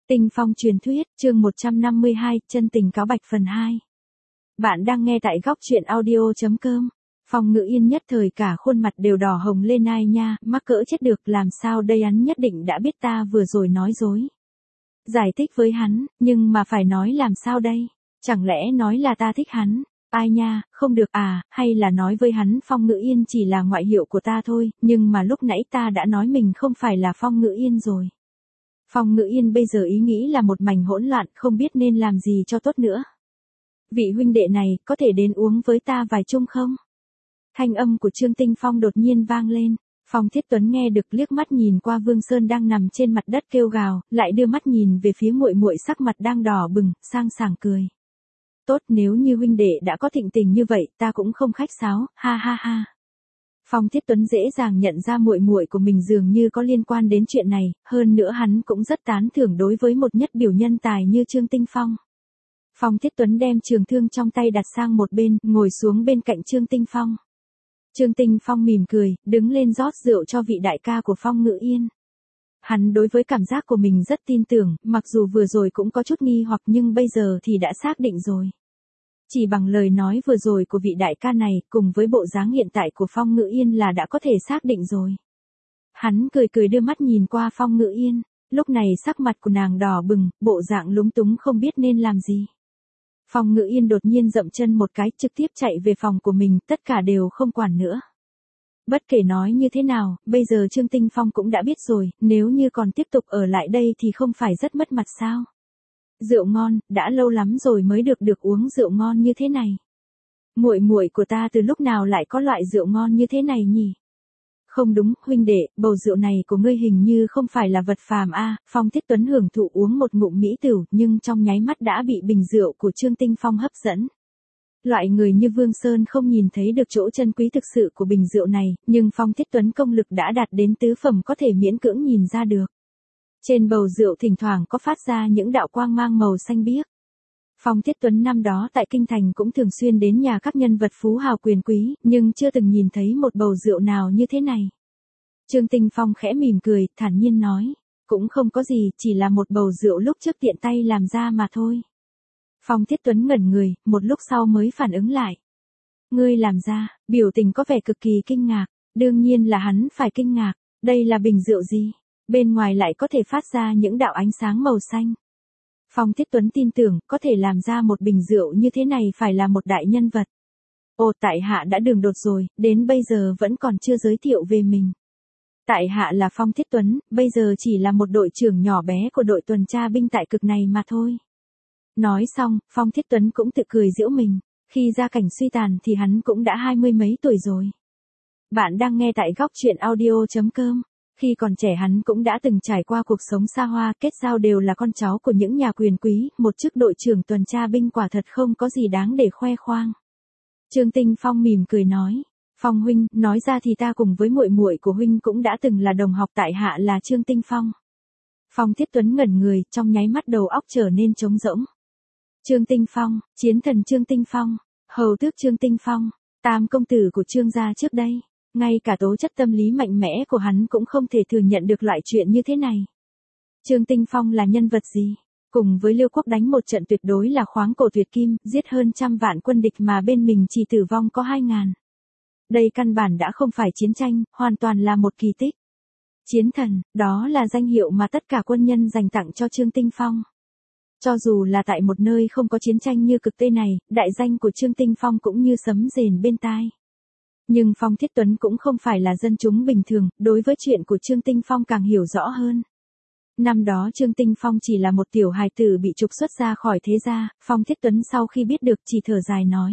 Tinh phong truyền thuyết, chương 152, chân tình cáo bạch phần 2. Bạn đang nghe tại góc truyện audio.com. Phong Ngữ Yên nhất thời cả khuôn mặt đều đỏ hồng lên, ai nha, mắc cỡ chết được, làm sao đây, hắn nhất định đã biết ta vừa rồi nói dối. Giải thích với hắn, nhưng mà phải nói làm sao đây, chẳng lẽ nói là ta thích hắn, ai nha, không được à, hay là nói với hắn Phong Ngữ Yên chỉ là ngoại hiệu của ta thôi, nhưng mà lúc nãy ta đã nói mình không phải là Phong Ngữ Yên rồi. Phong Ngữ Yên bây giờ ý nghĩ là một mảnh hỗn loạn, không biết nên làm gì cho tốt nữa. Vị huynh đệ này, có thể đến uống với ta vài chung không? Thanh âm của Trương Tinh Phong đột nhiên vang lên. Phong Thiết Tuấn nghe được, liếc mắt nhìn qua Vương Sơn đang nằm trên mặt đất kêu gào, lại đưa mắt nhìn về phía muội muội sắc mặt đang đỏ bừng, sang sảng cười. Tốt, nếu như huynh đệ đã có thịnh tình như vậy, ta cũng không khách sáo, ha ha ha. Phong Thiết Tuấn dễ dàng nhận ra muội muội của mình dường như có liên quan đến chuyện này, hơn nữa hắn cũng rất tán thưởng đối với một nhất biểu nhân tài như Trương Tinh Phong. Phong Thiết Tuấn đem trường thương trong tay đặt sang một bên, ngồi xuống bên cạnh Trương Tinh Phong. Trương Tinh Phong mỉm cười, đứng lên rót rượu cho vị đại ca của Phong Ngữ Yên. Hắn đối với cảm giác của mình rất tin tưởng, mặc dù vừa rồi cũng có chút nghi hoặc nhưng bây giờ thì đã xác định rồi. Chỉ bằng lời nói vừa rồi của vị đại ca này, cùng với bộ dáng hiện tại của Phong Ngữ Yên là đã có thể xác định rồi. Hắn cười cười đưa mắt nhìn qua Phong Ngữ Yên, lúc này sắc mặt của nàng đỏ bừng, bộ dạng lúng túng không biết nên làm gì. Phong Ngữ Yên đột nhiên dậm chân một cái, trực tiếp chạy về phòng của mình, tất cả đều không quản nữa. Bất kể nói như thế nào, bây giờ Trương Tinh Phong cũng đã biết rồi, nếu như còn tiếp tục ở lại đây thì không phải rất mất mặt sao? Rượu ngon, đã lâu lắm rồi mới được uống rượu ngon như thế này. Muội muội của ta từ lúc nào lại có loại rượu ngon như thế này nhỉ? Không đúng, huynh đệ, bầu rượu này của ngươi hình như không phải là vật phàm a. Phong Thiết Tuấn hưởng thụ uống một ngụm mỹ tửu, nhưng trong nháy mắt đã bị bình rượu của Trương Tinh Phong hấp dẫn. Loại người như Vương Sơn không nhìn thấy được chỗ chân quý thực sự của bình rượu này, nhưng Phong Thiết Tuấn công lực đã đạt đến tứ phẩm có thể miễn cưỡng nhìn ra được. Trên bầu rượu thỉnh thoảng có phát ra những đạo quang mang màu xanh biếc. Phong Thiết Tuấn năm đó tại Kinh Thành cũng thường xuyên đến nhà các nhân vật phú hào quyền quý, nhưng chưa từng nhìn thấy một bầu rượu nào như thế này. Trương Tinh Phong khẽ mỉm cười, thản nhiên nói, cũng không có gì, chỉ là một bầu rượu lúc trước tiện tay làm ra mà thôi. Phong Thiết Tuấn ngẩn người, một lúc sau mới phản ứng lại. Ngươi làm ra, biểu tình có vẻ cực kỳ kinh ngạc, đương nhiên là hắn phải kinh ngạc, đây là bình rượu gì? Bên ngoài lại có thể phát ra những đạo ánh sáng màu xanh. Phong Thiết Tuấn tin tưởng, có thể làm ra một bình rượu như thế này phải là một đại nhân vật. Ồ, tại hạ đã đường đột rồi, đến bây giờ vẫn còn chưa giới thiệu về mình. Tại hạ là Phong Thiết Tuấn, bây giờ chỉ là một đội trưởng nhỏ bé của đội tuần tra binh tại cực này mà thôi. Nói xong, Phong Thiết Tuấn cũng tự cười giễu mình, khi gia cảnh suy tàn thì hắn cũng đã 20 mấy tuổi rồi. Bạn đang nghe tại góc truyện audio.com. Khi còn trẻ hắn cũng đã từng trải qua cuộc sống xa hoa, kết giao đều là con cháu của những nhà quyền quý, một chức đội trưởng tuần tra binh quả thật không có gì đáng để khoe khoang. Trương Tinh Phong mỉm cười nói, Phong huynh, nói ra thì ta cùng với muội muội của huynh cũng đã từng là đồng học, tại hạ là Trương Tinh Phong. Phong Thiết Tuấn ngẩn người, trong nháy mắt đầu óc trở nên trống rỗng. Trương Tinh Phong, chiến thần Trương Tinh Phong, hầu tước Trương Tinh Phong, tam công tử của Trương gia trước đây. Ngay cả tố chất tâm lý mạnh mẽ của hắn cũng không thể thừa nhận được loại chuyện như thế này. Trương Tinh Phong là nhân vật gì? Cùng với Liêu Quốc đánh một trận tuyệt đối là khoáng cổ tuyệt kim, giết hơn 100 vạn quân địch mà bên mình chỉ tử vong có 2.000. Đây căn bản đã không phải chiến tranh, hoàn toàn là một kỳ tích. Chiến thần, đó là danh hiệu mà tất cả quân nhân dành tặng cho Trương Tinh Phong. Cho dù là tại một nơi không có chiến tranh như cực Tây này, đại danh của Trương Tinh Phong cũng như sấm rền bên tai. Nhưng Phong Thiết Tuấn cũng không phải là dân chúng bình thường, đối với chuyện của Trương Tinh Phong càng hiểu rõ hơn. Năm đó Trương Tinh Phong chỉ là một tiểu hài tử bị trục xuất ra khỏi thế gia, Phong Thiết Tuấn sau khi biết được chỉ thở dài nói.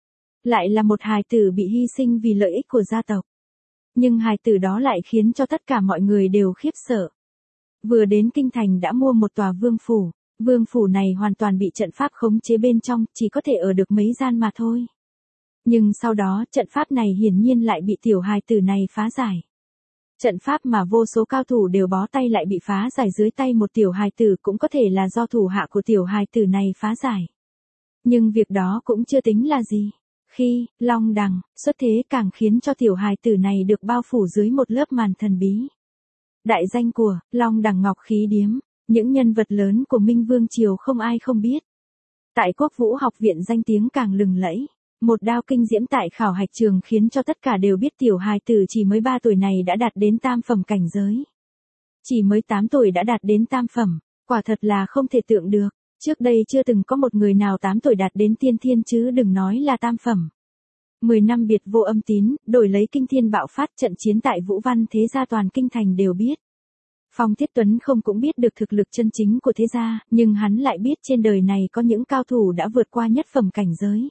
Lại là một hài tử bị hy sinh vì lợi ích của gia tộc. Nhưng hài tử đó lại khiến cho tất cả mọi người đều khiếp sợ. Vừa đến Kinh Thành đã mua một tòa vương phủ này hoàn toàn bị trận pháp khống chế bên trong, chỉ có thể ở được mấy gian mà thôi. Nhưng sau đó, trận pháp này hiển nhiên lại bị tiểu hài tử này phá giải. Trận pháp mà vô số cao thủ đều bó tay lại bị phá giải dưới tay một tiểu hài tử, cũng có thể là do thủ hạ của tiểu hài tử này phá giải. Nhưng việc đó cũng chưa tính là gì. Khi Long Đằng xuất thế càng khiến cho tiểu hài tử này được bao phủ dưới một lớp màn thần bí. Đại danh của Long Đằng Ngọc Khí Điếm. Những nhân vật lớn của Minh Vương Triều không ai không biết. Tại Quốc Vũ học viện danh tiếng càng lừng lẫy. Một đao kinh diễm tại khảo hạch trường khiến cho tất cả đều biết tiểu hài tử chỉ mới 3 tuổi này đã đạt đến tam phẩm cảnh giới. Chỉ mới 8 tuổi đã đạt đến tam phẩm, quả thật là không thể tưởng được. Trước đây chưa từng có một người nào 8 tuổi đạt đến tiên thiên chứ đừng nói là tam phẩm. 10 năm biệt vô âm tín, đổi lấy kinh thiên bạo phát trận chiến tại Vũ Văn thế gia toàn kinh thành đều biết. Phong Thiết Tuấn không cũng biết được thực lực chân chính của thế gia, nhưng hắn lại biết trên đời này có những cao thủ đã vượt qua nhất phẩm cảnh giới.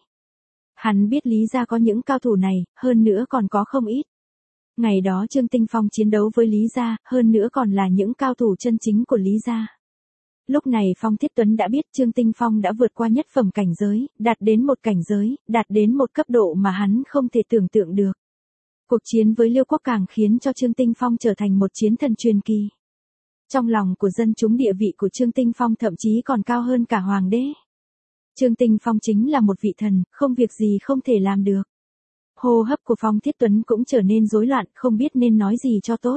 Hắn biết Lý gia có những cao thủ này, hơn nữa còn có không ít. Ngày đó Trương Tinh Phong chiến đấu với Lý gia, hơn nữa còn là những cao thủ chân chính của Lý gia. Lúc này Phong Thiết Tuấn đã biết Trương Tinh Phong đã vượt qua nhất phẩm cảnh giới, đạt đến một cảnh giới, đạt đến một cấp độ mà hắn không thể tưởng tượng được. Cuộc chiến với Liêu Quốc càng khiến cho Trương Tinh Phong trở thành một chiến thần truyền kỳ. Trong lòng của dân chúng địa vị của Trương Tinh Phong thậm chí còn cao hơn cả hoàng đế. Trương Tinh Phong chính là một vị thần, không việc gì không thể làm được. Hô hấp của Phong Thiết Tuấn cũng trở nên rối loạn, không biết nên nói gì cho tốt.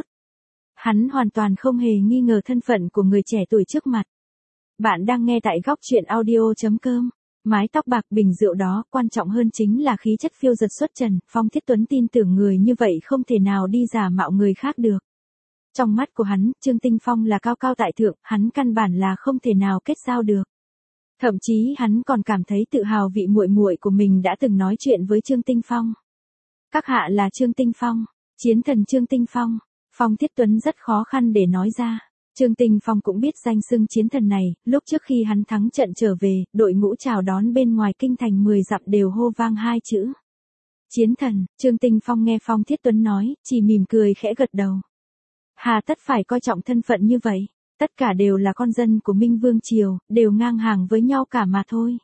Hắn hoàn toàn không hề nghi ngờ thân phận của người trẻ tuổi trước mặt. Bạn đang nghe tại góc truyện audio.com. Mái tóc bạc bình rượu đó, quan trọng hơn chính là khí chất phiêu dật xuất trần. Phong Thiết Tuấn tin tưởng người như vậy không thể nào đi giả mạo người khác được. Trong mắt của hắn, Trương Tinh Phong là cao cao tại thượng, hắn căn bản là không thể nào kết giao được. Thậm chí hắn còn cảm thấy tự hào vị muội muội của mình đã từng nói chuyện với Trương Tinh Phong. Các hạ là Trương Tinh Phong, chiến thần Trương Tinh Phong. Phong Thiết Tuấn rất khó khăn để nói ra. Trương Tinh Phong cũng biết danh xưng chiến thần này, lúc trước khi hắn thắng trận trở về, đội ngũ chào đón bên ngoài kinh thành 10 dặm đều hô vang hai chữ. Chiến thần. Trương Tinh Phong nghe Phong Thiết Tuấn nói, chỉ mỉm cười khẽ gật đầu. Hà tất phải coi trọng thân phận như vậy, tất cả đều là con dân của Minh Vương Triều, đều ngang hàng với nhau cả mà thôi.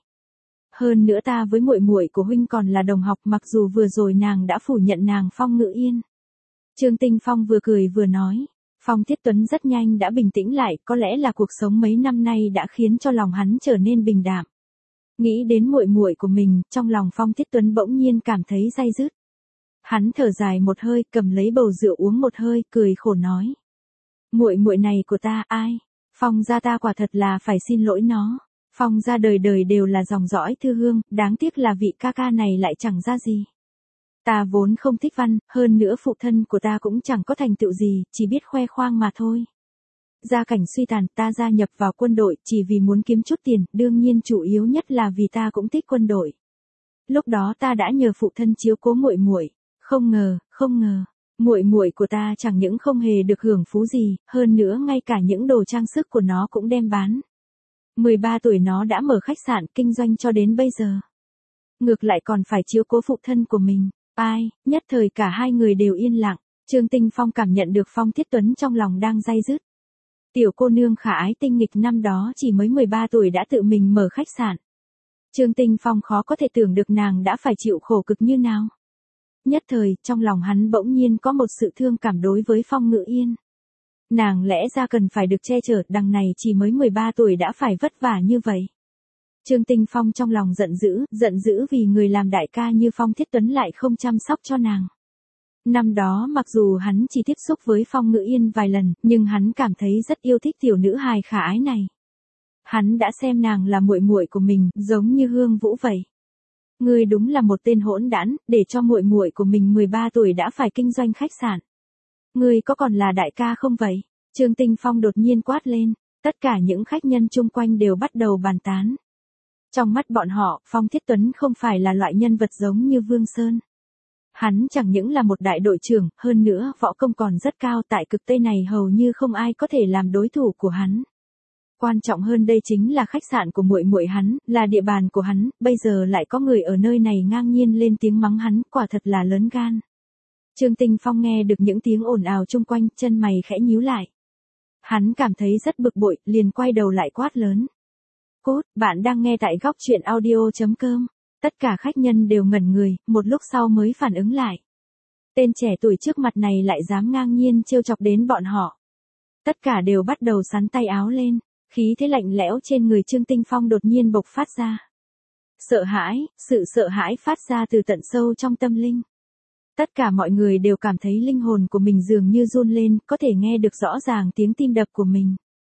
Hơn nữa ta với muội muội của huynh còn là đồng học, mặc dù vừa rồi nàng đã phủ nhận nàng Phong Ngự Yên. Trương Tinh Phong vừa cười vừa nói. Phong Thiết Tuấn rất nhanh đã bình tĩnh lại, có lẽ là cuộc sống mấy năm nay đã khiến cho lòng hắn trở nên bình đạm. Nghĩ đến muội muội của mình, trong lòng Phong Thiết Tuấn bỗng nhiên cảm thấy day dứt. Hắn thở dài một hơi, cầm lấy bầu rượu uống một hơi, cười khổ nói. Muội muội này của ta, ai? Phong gia ta quả thật là phải xin lỗi nó. Phong gia đời đời đều là dòng dõi thư hương, đáng tiếc là vị ca ca này lại chẳng ra gì. Ta vốn không thích văn, hơn nữa phụ thân của ta cũng chẳng có thành tựu gì, chỉ biết khoe khoang mà thôi. Gia cảnh suy tàn, ta gia nhập vào quân đội chỉ vì muốn kiếm chút tiền, đương nhiên chủ yếu nhất là vì ta cũng thích quân đội. Lúc đó ta đã nhờ phụ thân chiếu cố muội muội, không ngờ, muội muội của ta chẳng những không hề được hưởng phú gì, hơn nữa ngay cả những đồ trang sức của nó cũng đem bán. 13 tuổi nó đã mở khách sạn kinh doanh cho đến bây giờ. Ngược lại còn phải chiếu cố phụ thân của mình. Ai, nhất thời cả hai người đều yên lặng. Trương Tinh Phong cảm nhận được Phong Thiết Tuấn trong lòng đang day dứt. Tiểu cô nương khả ái tinh nghịch năm đó chỉ mới 13 tuổi đã tự mình mở khách sạn. Trương Tinh Phong khó có thể tưởng được nàng đã phải chịu khổ cực như nào. Nhất thời, trong lòng hắn bỗng nhiên có một sự thương cảm đối với Phong Ngự Yên. Nàng lẽ ra cần phải được che chở, đằng này chỉ mới 13 tuổi đã phải vất vả như vậy. Trương Tinh Phong trong lòng giận dữ vì người làm đại ca như Phong Thiết Tuấn lại không chăm sóc cho nàng. Năm đó mặc dù hắn chỉ tiếp xúc với Phong Ngự Yên vài lần, nhưng hắn cảm thấy rất yêu thích tiểu nữ hài khả ái này. Hắn đã xem nàng là muội muội của mình, giống như Hương Vũ vậy. Ngươi đúng là một tên hỗn đản, để cho muội muội của mình 13 tuổi đã phải kinh doanh khách sạn. Ngươi có còn là đại ca không vậy? Trương Tinh Phong đột nhiên quát lên, tất cả những khách nhân chung quanh đều bắt đầu bàn tán. Trong mắt bọn họ, Phong Thiết Tuấn không phải là loại nhân vật giống như Vương Sơn. Hắn chẳng những là một đại đội trưởng, hơn nữa võ công còn rất cao, tại cực Tây này hầu như không ai có thể làm đối thủ của hắn. Quan trọng hơn đây chính là khách sạn của muội muội hắn, là địa bàn của hắn, bây giờ lại có người ở nơi này ngang nhiên lên tiếng mắng hắn, quả thật là lớn gan. Trương Tinh Phong nghe được những tiếng ồn ào chung quanh, chân mày khẽ nhíu lại. Hắn cảm thấy rất bực bội, liền quay đầu lại quát lớn. Cút, bạn đang nghe tại góc truyện audio.com. Tất cả khách nhân đều ngẩn người, một lúc sau mới phản ứng lại. Tên trẻ tuổi trước mặt này lại dám ngang nhiên trêu chọc đến bọn họ. Tất cả đều bắt đầu xắn tay áo lên, khí thế lạnh lẽo trên người Trương Tinh Phong đột nhiên bộc phát ra. Sợ hãi, sự sợ hãi phát ra từ tận sâu trong tâm linh. Tất cả mọi người đều cảm thấy linh hồn của mình dường như run lên, có thể nghe được rõ ràng tiếng tim đập của mình.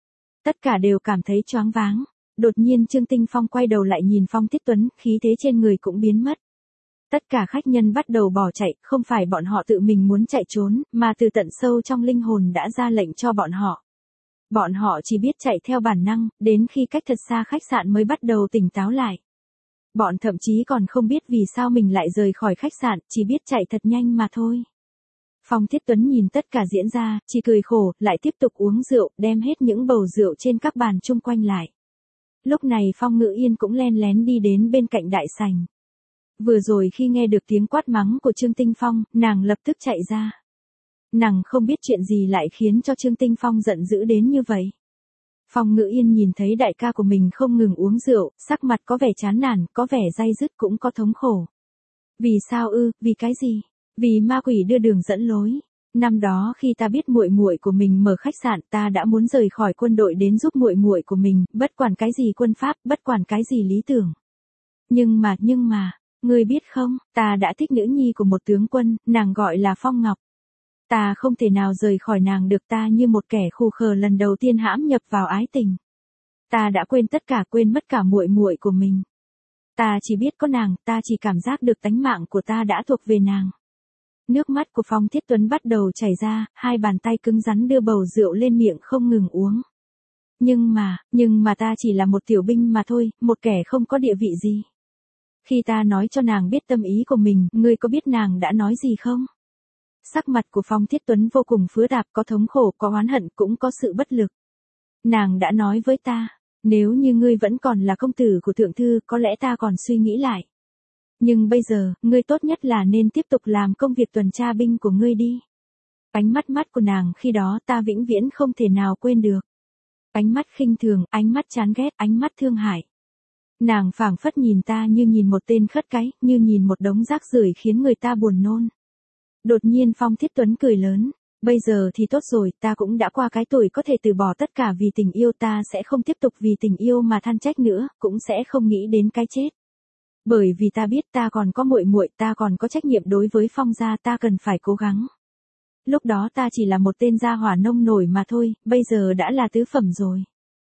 Tất cả đều cảm thấy choáng váng. Đột nhiên Trương Tinh Phong quay đầu lại nhìn Phong Thiết Tuấn, khí thế trên người cũng biến mất. Tất cả khách nhân bắt đầu bỏ chạy, không phải bọn họ tự mình muốn chạy trốn, mà từ tận sâu trong linh hồn đã ra lệnh cho bọn họ. Bọn họ chỉ biết chạy theo bản năng, đến khi cách thật xa khách sạn mới bắt đầu tỉnh táo lại. Bọn thậm chí còn không biết vì sao mình lại rời khỏi khách sạn, chỉ biết chạy thật nhanh mà thôi. Phong Thiết Tuấn nhìn tất cả diễn ra, chỉ cười khổ, lại tiếp tục uống rượu, đem hết những bầu rượu trên các bàn chung quanh lại. Lúc này Phong Ngự Yên cũng len lén đi đến bên cạnh đại sảnh. Vừa rồi khi nghe được tiếng quát mắng của Trương Tinh Phong, nàng lập tức chạy ra. Nàng không biết chuyện gì lại khiến cho Trương Tinh Phong giận dữ đến như vậy. Phong Ngự Yên nhìn thấy đại ca của mình không ngừng uống rượu, sắc mặt có vẻ chán nản, có vẻ day dứt cũng có thống khổ. Vì sao ư, vì cái gì? Vì ma quỷ đưa đường dẫn lối. Năm đó khi ta biết muội muội của mình mở khách sạn, ta đã muốn rời khỏi quân đội đến giúp muội muội của mình, bất quản cái gì quân pháp, bất quản cái gì lý tưởng. Nhưng mà, ngươi biết không, ta đã thích nữ nhi của một tướng quân, nàng gọi là Phong Ngọc. Ta không thể nào rời khỏi nàng được, ta như một kẻ khù khờ lần đầu tiên hãm nhập vào ái tình. Ta đã quên tất cả, quên mất cả muội muội của mình. Ta chỉ biết có nàng, ta chỉ cảm giác được tánh mạng của ta đã thuộc về nàng. Nước mắt của Phong Thiết Tuấn bắt đầu chảy ra, hai bàn tay cứng rắn đưa bầu rượu lên miệng không ngừng uống. Nhưng mà ta chỉ là một tiểu binh mà thôi, một kẻ không có địa vị gì. Khi ta nói cho nàng biết tâm ý của mình, ngươi có biết nàng đã nói gì không? Sắc mặt của Phong Thiết Tuấn vô cùng phức tạp, có thống khổ, có oán hận, cũng có sự bất lực. Nàng đã nói với ta, nếu như ngươi vẫn còn là công tử của thượng thư, có lẽ ta còn suy nghĩ lại. Nhưng bây giờ, ngươi tốt nhất là nên tiếp tục làm công việc tuần tra binh của ngươi đi. Ánh mắt của nàng khi đó ta vĩnh viễn không thể nào quên được. Ánh mắt khinh thường, ánh mắt chán ghét, ánh mắt thương hại. Nàng phảng phất nhìn ta như nhìn một tên khất cái, như nhìn một đống rác rưởi khiến người ta buồn nôn. Đột nhiên Phong Thiết Tuấn cười lớn. Bây giờ thì tốt rồi, ta cũng đã qua cái tuổi có thể từ bỏ tất cả vì tình yêu, ta sẽ không tiếp tục vì tình yêu mà than trách nữa, cũng sẽ không nghĩ đến cái chết. Bởi vì ta biết ta còn có muội muội, ta còn có trách nhiệm đối với Phong gia, ta cần phải cố gắng. Lúc đó ta chỉ là một tên gia hỏa nông nổi mà thôi, bây giờ đã là tứ phẩm rồi.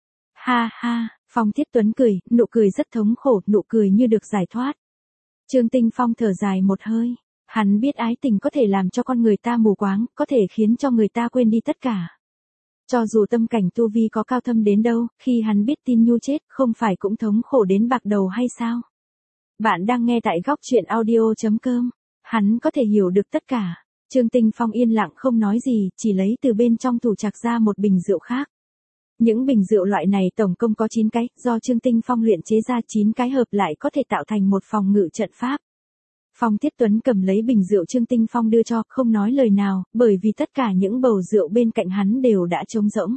Ha ha, Phong Thiết Tuấn cười, nụ cười rất thống khổ, nụ cười như được giải thoát. Trương Tinh Phong thở dài một hơi. Hắn biết ái tình có thể làm cho con người ta mù quáng, có thể khiến cho người ta quên đi tất cả. Cho dù tâm cảnh tu vi có cao thâm đến đâu, khi hắn biết tin Nhu chết, không phải cũng thống khổ đến bạc đầu hay sao? Bạn đang nghe tại góc truyện audio.com. Hắn có thể hiểu được tất cả. Trương Tinh Phong yên lặng không nói gì, chỉ lấy từ bên trong tủ trạc ra một bình rượu khác. Những bình rượu loại này tổng cộng có 9 cái, do Trương Tinh Phong luyện chế ra 9 cái hợp lại có thể tạo thành một phòng ngự trận pháp. Phong Thiết Tuấn cầm lấy bình rượu Trương Tinh Phong đưa cho, không nói lời nào, bởi vì tất cả những bầu rượu bên cạnh hắn đều đã trống rỗng.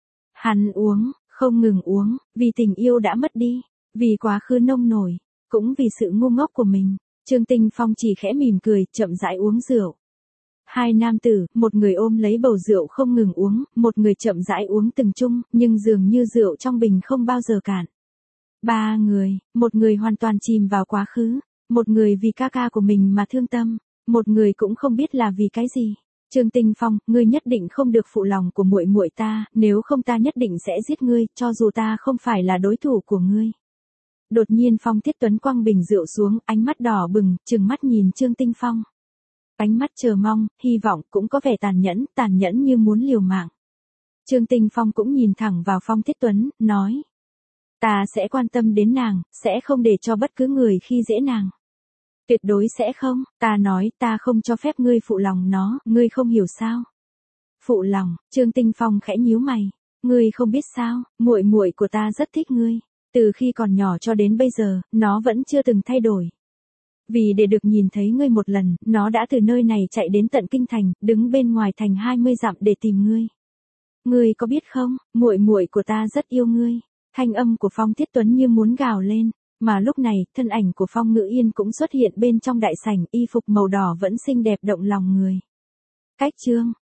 Hắn uống, không ngừng uống, vì tình yêu đã mất đi, vì quá khứ nông nổi, cũng vì sự ngu ngốc của mình. Trương Tinh Phong chỉ khẽ mỉm cười, chậm rãi uống rượu. Hai nam tử, một người ôm lấy bầu rượu không ngừng uống, một người chậm rãi uống từng chung, nhưng dường như rượu trong bình không bao giờ cạn. Ba người, một người hoàn toàn chìm vào quá khứ. Một người vì ca ca của mình mà thương tâm, một người cũng không biết là vì cái gì. Trương Tinh Phong, ngươi nhất định không được phụ lòng của muội muội ta, nếu không ta nhất định sẽ giết ngươi, cho dù ta không phải là đối thủ của ngươi. Đột nhiên Phong Thiết Tuấn quăng bình rượu xuống, ánh mắt đỏ bừng, trừng mắt nhìn Trương Tinh Phong. Ánh mắt chờ mong, hy vọng, cũng có vẻ tàn nhẫn như muốn liều mạng. Trương Tinh Phong cũng nhìn thẳng vào Phong Thiết Tuấn, nói. Ta sẽ quan tâm đến nàng, sẽ không để cho bất cứ người khi dễ nàng. Tuyệt đối sẽ không, ta nói, ta không cho phép ngươi phụ lòng nó, ngươi không hiểu sao? Phụ lòng, Trương Tinh Phong khẽ nhíu mày, ngươi không biết sao, muội muội của ta rất thích ngươi, từ khi còn nhỏ cho đến bây giờ, nó vẫn chưa từng thay đổi. Vì để được nhìn thấy ngươi một lần, nó đã từ nơi này chạy đến tận kinh thành, đứng bên ngoài thành 20 dặm để tìm ngươi. Ngươi có biết không, muội muội của ta rất yêu ngươi. Thanh âm của Phong Thiết Tuấn như muốn gào lên. Mà lúc này, thân ảnh của Phong Ngự Yên cũng xuất hiện bên trong đại sảnh, y phục màu đỏ vẫn xinh đẹp động lòng người. Cách chương